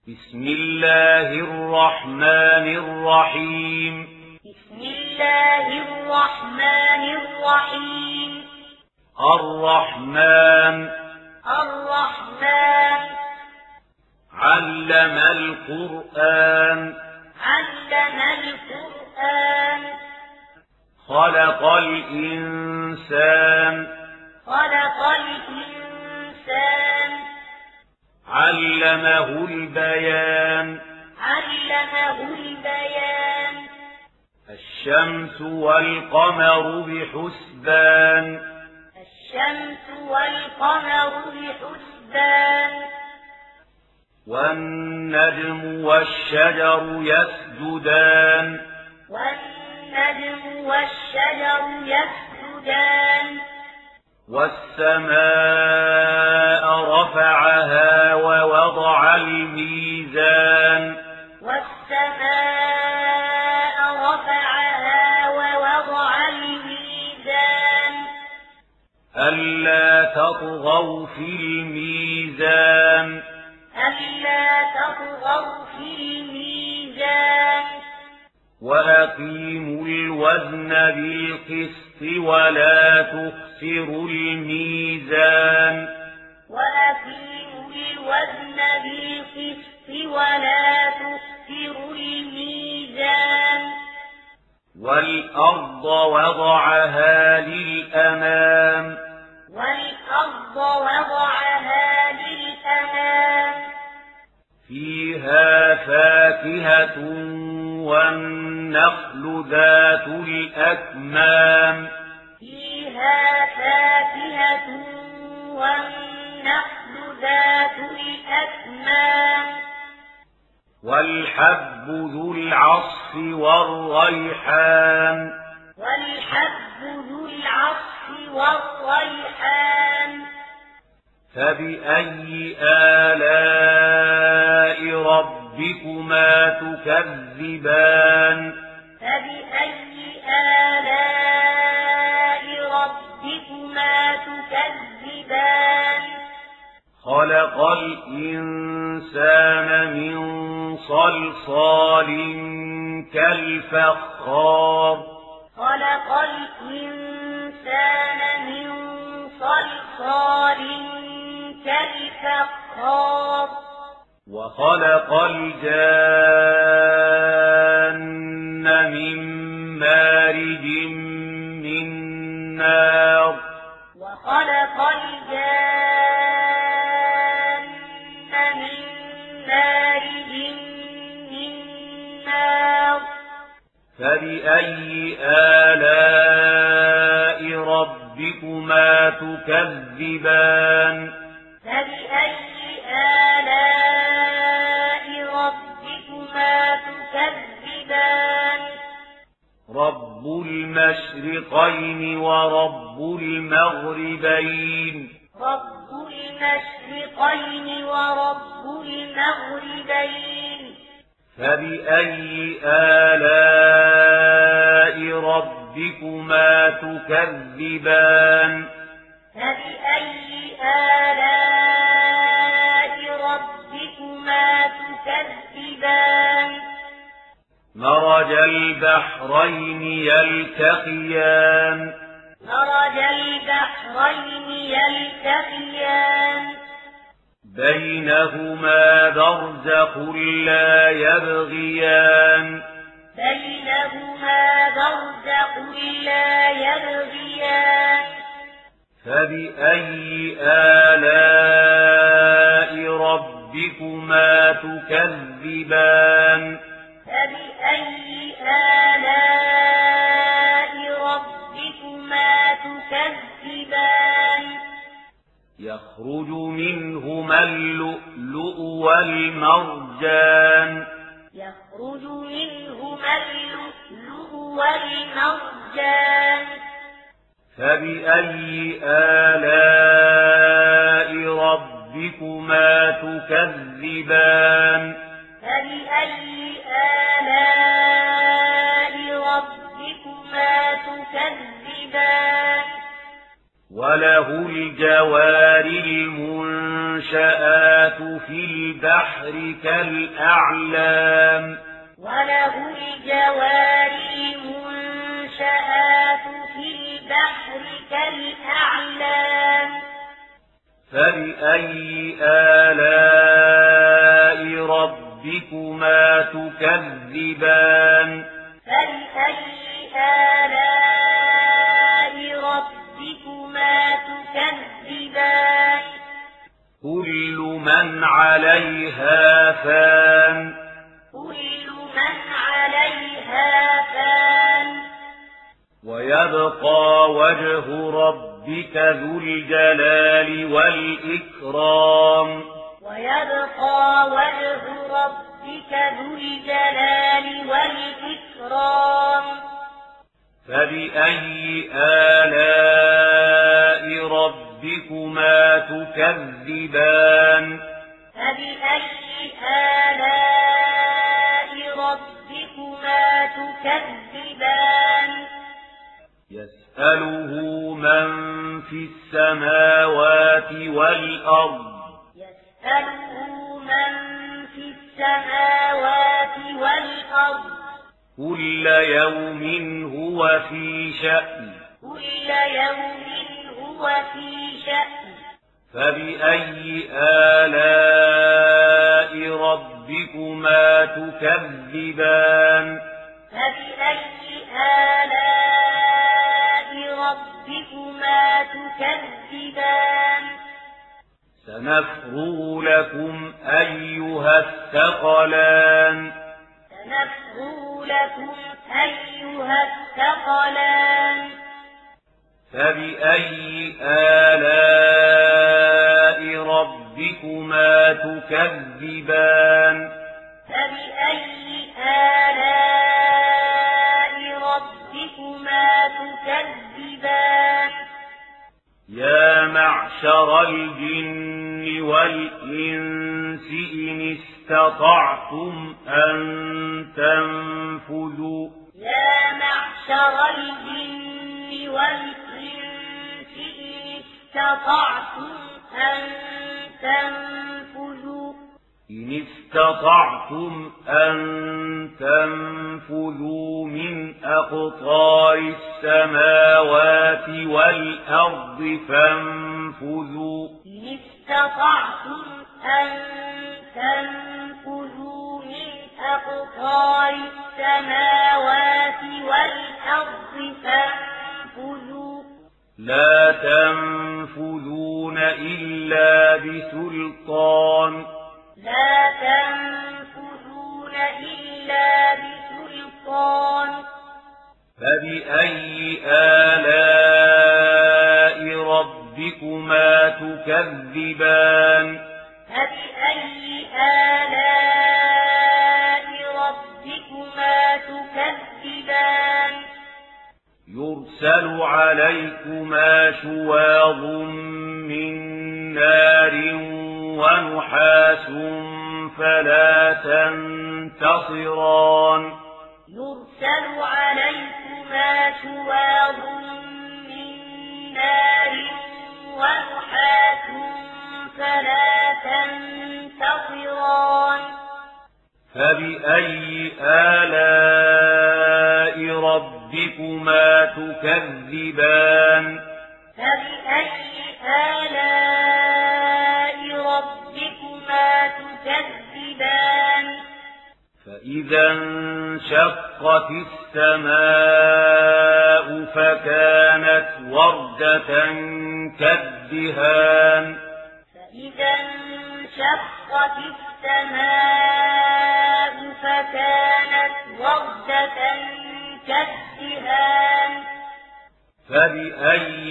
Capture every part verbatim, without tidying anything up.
بسم الله الرحمن الرحيم بسم الله الرحمن الرحيم الرحمن الرحمن علم القرآن علم القرآن خلق الإنسان خلق الإنسان علمه البيان علمه البيان الشمس والقمر بحسبان الشمس والقمر بحسبان والنجم والشجر يسجدان والنجم والشجر يسجدان والسماء رفعها ووضع الميزان والسماء رفعها ووضع الميزان ألا تطغوا في الميزان ألا تطغوا في الميزان وأقيموا الوزن بالقسط ولا تخسروا الميزان وأقيموا الوزن بالقسط ولا تخسروا الميزان والأرض وضعها للأنام والأرض وضعها للأنام فيها فاكهة والنخل ذات الأكمام فيها فاكهة والنخل ذات الأكمام والحب ذو العصف والريحان والحب ذو العصف والريحان فبأي آلاء ربكما تكذبان فبأي آلاء ربكما تكذبان خلق الإنسان من صلصال كالفخار خلق الإنسان من صلصال كالفخار وخلق الجان من مارج من نار وخلق الجان من مارج من نار فبأي آلاء ربكما تكذبان فبأي آلاء ربكما تكذبان رب المشرقين ورب المغربين رب المشرقين ورب المغربين فبأي آلاء ربكما تكذبان فبأي آلاء ربكما تكذبان مرج البحرين يلتقيان مرج البحرين يلتقيان بينهما برزخ لا يبغيان بينهما برزخ لا يبغيان فبأي آلاء ربكما تكذبان فبأي آلاء ربكما تكذبان يخرج منهما اللؤلؤ والمرجان يخرج منهما اللؤلؤ والمرجان فبأي آلاء ربكما تكذبان فبأي آلاء ربكما تكذبان وله الجوار المنشآت في البحر كالأعلام وله الجوار المنشآت في البحر كالأعلام فبأي آلاء ربكما تكذبان فبأي آلاء ربكما تكذبان كل من عليها فان كل من عليها فان ويبقى وجه ربك ذو الجلال والإكرام ويبقى وجه ربك ذو الجلال والإكرام فبأي آلاء ربكما تكذبان فبأي آلاء ربكما تكذبان يسأله من في السماوات والأرض يسأله من في السماوات والأرض كل يوم هو في شأن كل يوم هو في شأن فبأي آلاء ربكما تكذبان فبأي آلاء ربكما تكذبان سنفرغ لكم أيها الثقلان سنفرغ لكم أيها الثقلان فبأي آلاء ربكما تكذبان فبأي آلاء ربكما تكذبان يا معشر الجن والإنس إن استطعتم أن تنفذوا يا معشر الجن والإنس إن استطعتم أن تنفذوا إن استطعتم أن تنفذوا من أقطار السماوات والأرض فانفذوا إن استطعتم أن تنفذوا من أقطار السماوات والأرض فانفذوا لا تنفذون إلا بسلطان لا تنفذون إلا بسلطان فبأي آلاء ربكما تكذبان فبأي آلاء ربكما تكذبان يرسل عليكما شواظ من نار ونحاس فلا تنتصران يرسل عليكما شواظ من نار ونحاس فلا تنتصران فبأي آلاء ربكما تكذبان فبأي آلاء ربكما تكذبان فإذا انشقت السماء فكانت وردة كالدهان فإذا انشقت السماء فكانت وردة كالدهان فبأي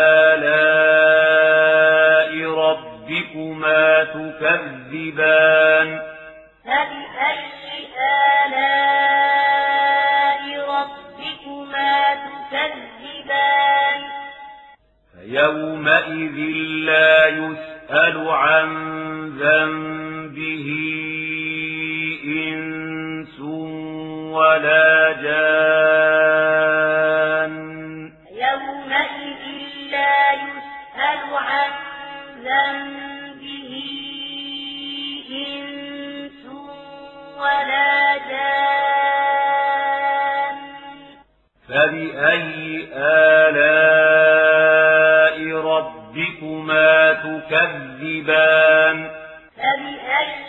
آلاء ربكما تكذبان فبأي آلاء ربكما تكذبان فيومئذ لا يسأل عن ذنبه إنس ولا جان يومئذ لا فبأي آلاء ربكما تكذبان فبأي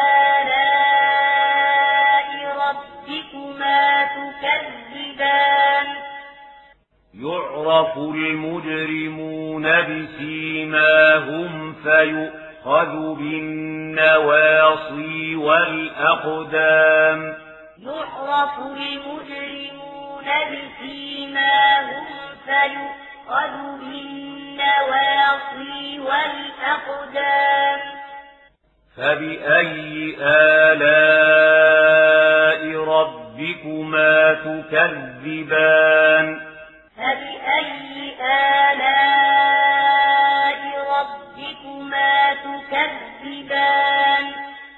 آلاء ربكما تكذبان يعرف المجرمون بسيماهم فيؤخذ بالنواصي والأقدام يعرف المجرمون بسيماهم فيؤخذ بالنواصي والأقدام فبأي آلاء ربكما تكذبان فبأي آلاء ربكما تكذبان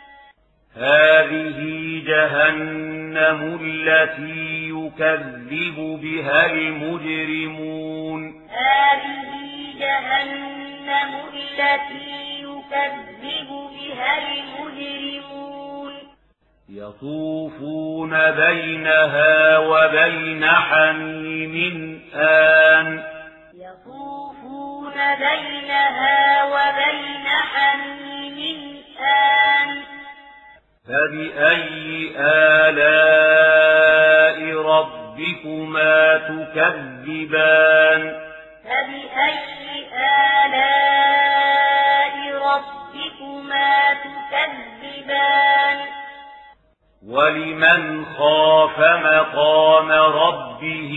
هذه جهنم التي يكذب بها المجرمون هذه جهنم التي يكذب بها المجرمون يطوفون بينها وبين حميم آن يطوفون بينها وبين حميم آن فبأي آلاء ربكما تكذبان فبأي آلاء ربكما تكذبان ولمن خاف مقام ربه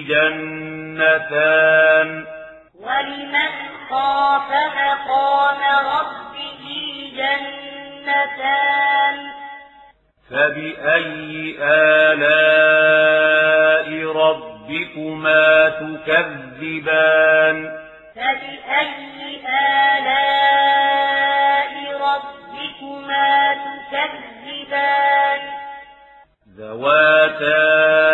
جنتان ولمن خاف مقام ربه جنتان فبأي آلاء ربكما تكذبان فبأي آلاء ربكما تكذبان ذواتا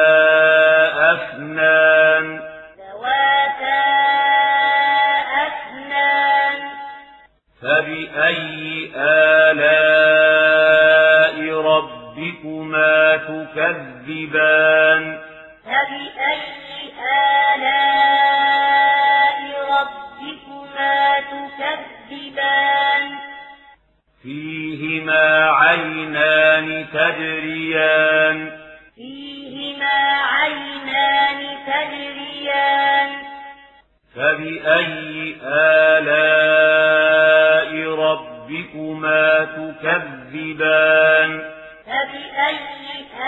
أفنان ذواتا أفنان فبأي آلاء ربكما تكذبان فبأي آلاء ربكما تكذبان فيهما عينان تجريان فيهما عينان تجريان فبأي آلاء ربكما تكذبان فبأي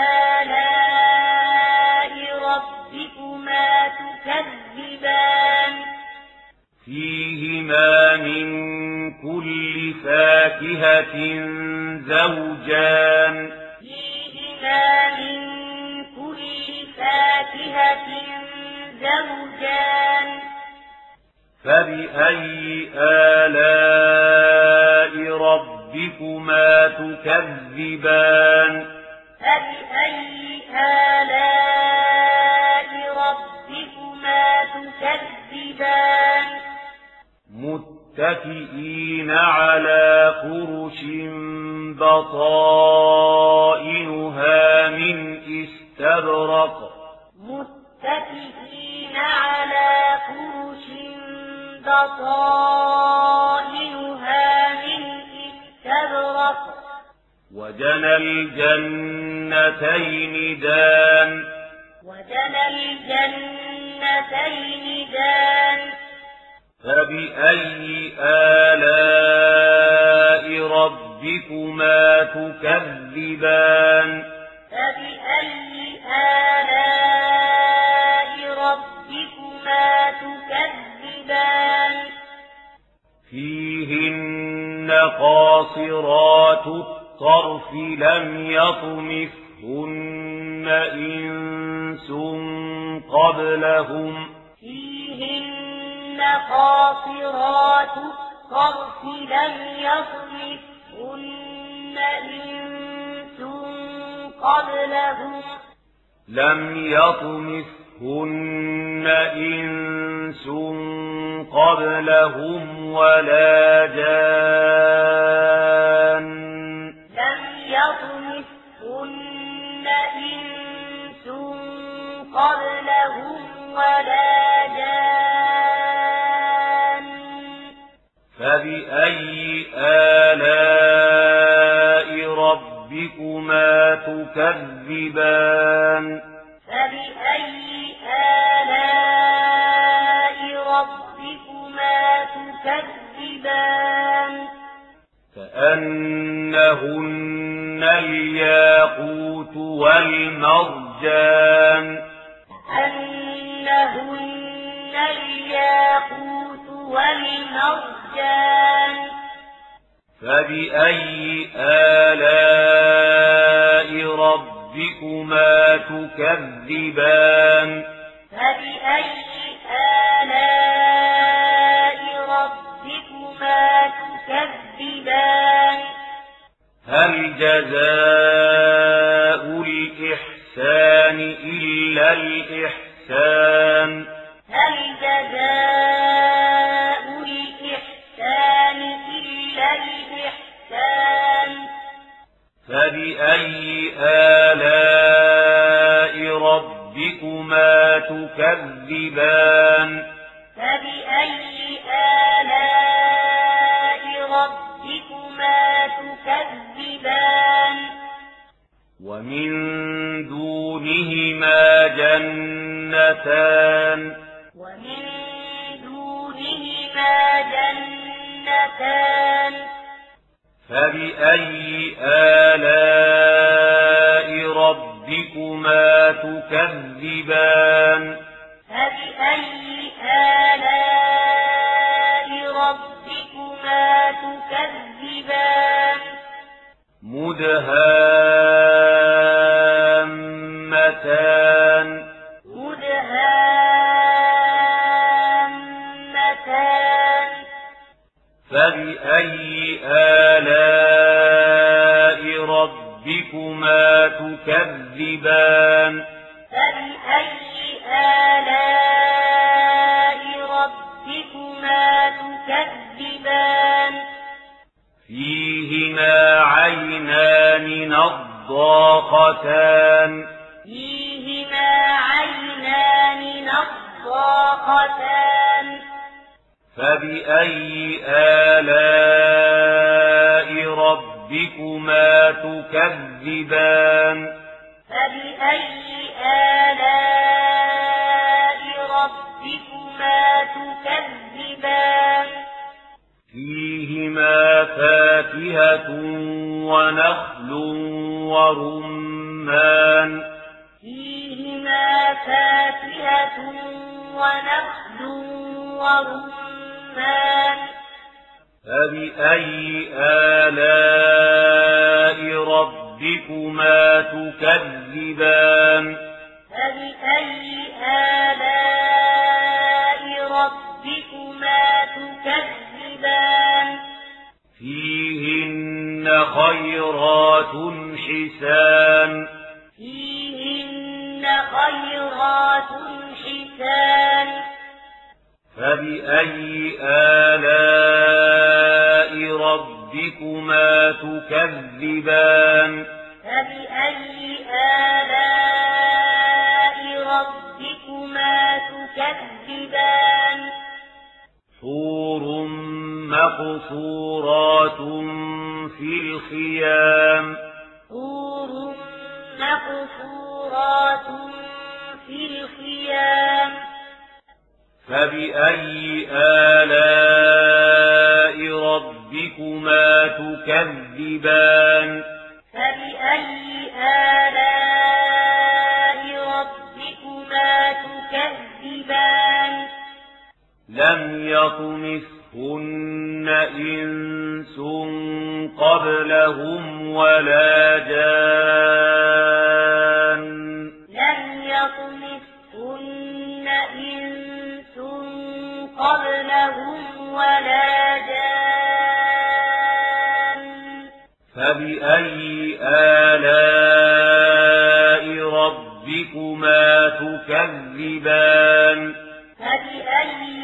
آلاء ربكما تكذبان فيهما من كل فاكهة زوجان فيهما من كل فاكهة زوجان فبأي آلاء ربكما تكذبان فبأي آلاء ربكما تكذبان متكئين على فرش بطائنها من استبرق متكئين على فرش بطائنها من استبرق وجنى الجنتين دان وجنى الجنتين دان فبأي آلاء ربكما تكذبان فبأي آلاء ربكما تكذبان فيهن قاصرات الطرف لم يطمثهن إنس قبلهم فيهن قاصرات الطرف لم يطمثهن إنس قبلهم لم يطمثهن إنس قبلهم ولا جان لم يطمثهن إنس قبلهم ولا جان فبأي آلاء ربكما تكذبان فبأي آلاء ربكما تكذبان كأنهن الياقوت والمرجان كأنهن الياقوت والمرجان فبأي آلاء ربكما تكذبان فبأي آلاء ربكما تكذبان هل جزاء الإحسان إلا الإحسان هل جزاء الإحسان إلا الإحسان فبأي آلاء ربكما تكذبان فبأي آلاء ربكما تكذبان ومن دونهما جنتان ومن دونهما جنتان فبأي آلاء ربكما تكذبان فبأي آلاء ربكما تكذبان مدهامتان مدهامتان فبأي آلاء ربكما تكذبان فبأي آلاء ربكما تكذبان فيهما عينان نضاختان فيهما عينان نضاختان فبأي آلاء ربكما تكذبان فبأي آلاء ربكما تكذبان فيهما فاكهة ونخل ورمان فيهما فاكهة ونخل ورمان فبأي آلاء ربكما تكذبان فبأي آلاء ربكما تكذبان فيهن خيرات حسان فيهن خيرات حسان فبأي آلاء ربكما تكذبان فبأي آلاء ربكما تكذبان حور مقصورات في الخيام حور مقصورات في الخيام فبأي آلاء ربكما تكذبان فبأي آلاء ربكما تكذبان لم يطمثهن إنس قبلهم ولا جان لم يطمثهن إنس قبلهم ولا جان فبأي آلاء ربكما تكذبان فبأي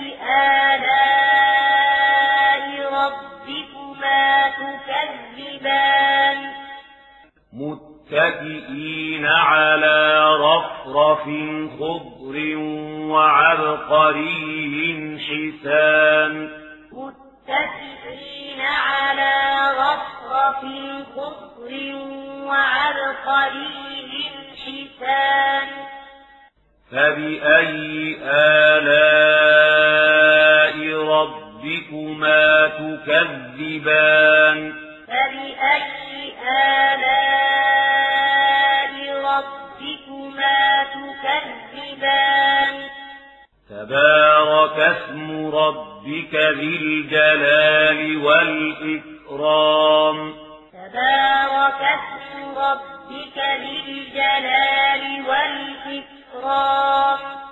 آلاء ربكما تكذبان متكئين على رفرف خضر وعبقري حسان متكئين على رفرف خضر وعبقري حسان فبأي آلاء ربكما تكذبان فبأي آلاء ربكما تكذبان تبارك اسم ربك ذي الجلال والإكرام تبارك اسم ربك ذي الجلال والإكرام